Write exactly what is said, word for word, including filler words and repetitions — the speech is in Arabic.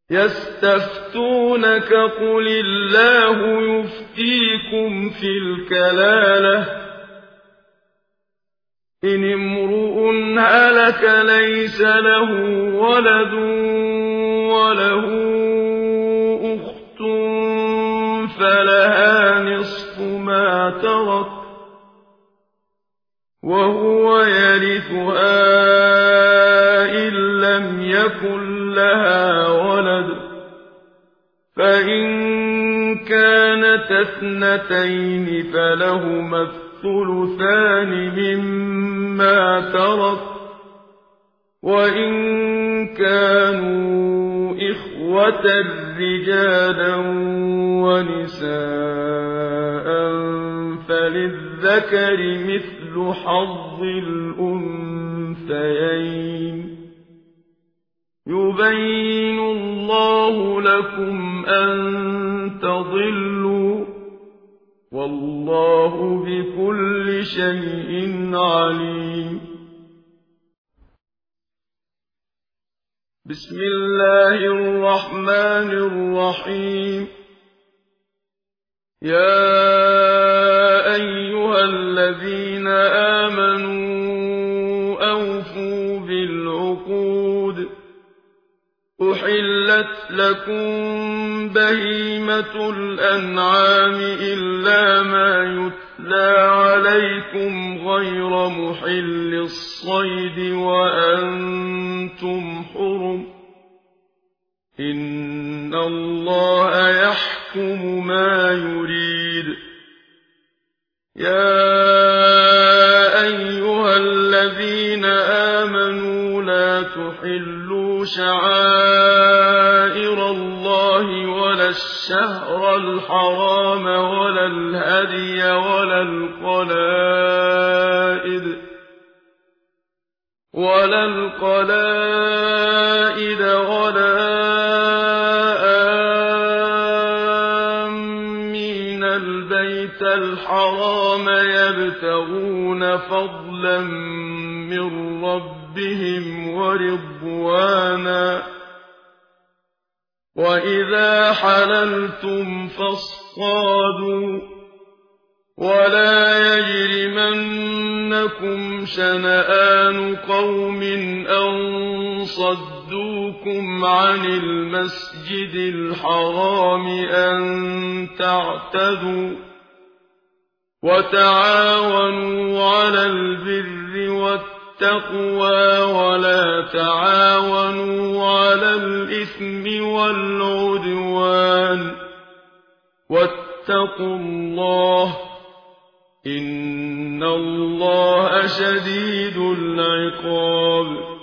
يستفتونك قل الله يفتيكم في الكلالة إن امرؤ هلك ليس له ولد وله أخت فلها نصف ما ترك وهو يرثها إن لم يكن لها ولد فإن كانت اثنتين فلهما الثلثان مما ترك وإن كانوا إخوة رجالا ونساء فللذكر مثل حظ الأنثيين يبين الله لكم أن تضلوا والله بكل شيء عليم. بسم الله الرحمن الرحيم. يا أيها الذين آمنوا أوفوا بالعقود أحلت لكم بهيمة الأنعام إلا ما يتلى عليكم غير محل الصيد وأنتم حرم إن الله يحكم ما يريد. يا أيها الذين آمنوا لا تحلوا شعائر الله ولا الشهر الحرام ولا الهدي ولا القلائد ولا القلائد ولا آمين البيت الحرام يبتغون فضلا من ربهم ورضوانا وإذا حللتم فاصطادوا ولا يجرمنكم شنآن قوم أن صدوكم عن المسجد الحرام أن تعتدوا وتعاونوا على البر والتقوى ولا تعاونوا على الإثم والعدوان واتقوا الله إن الله شديد العقاب.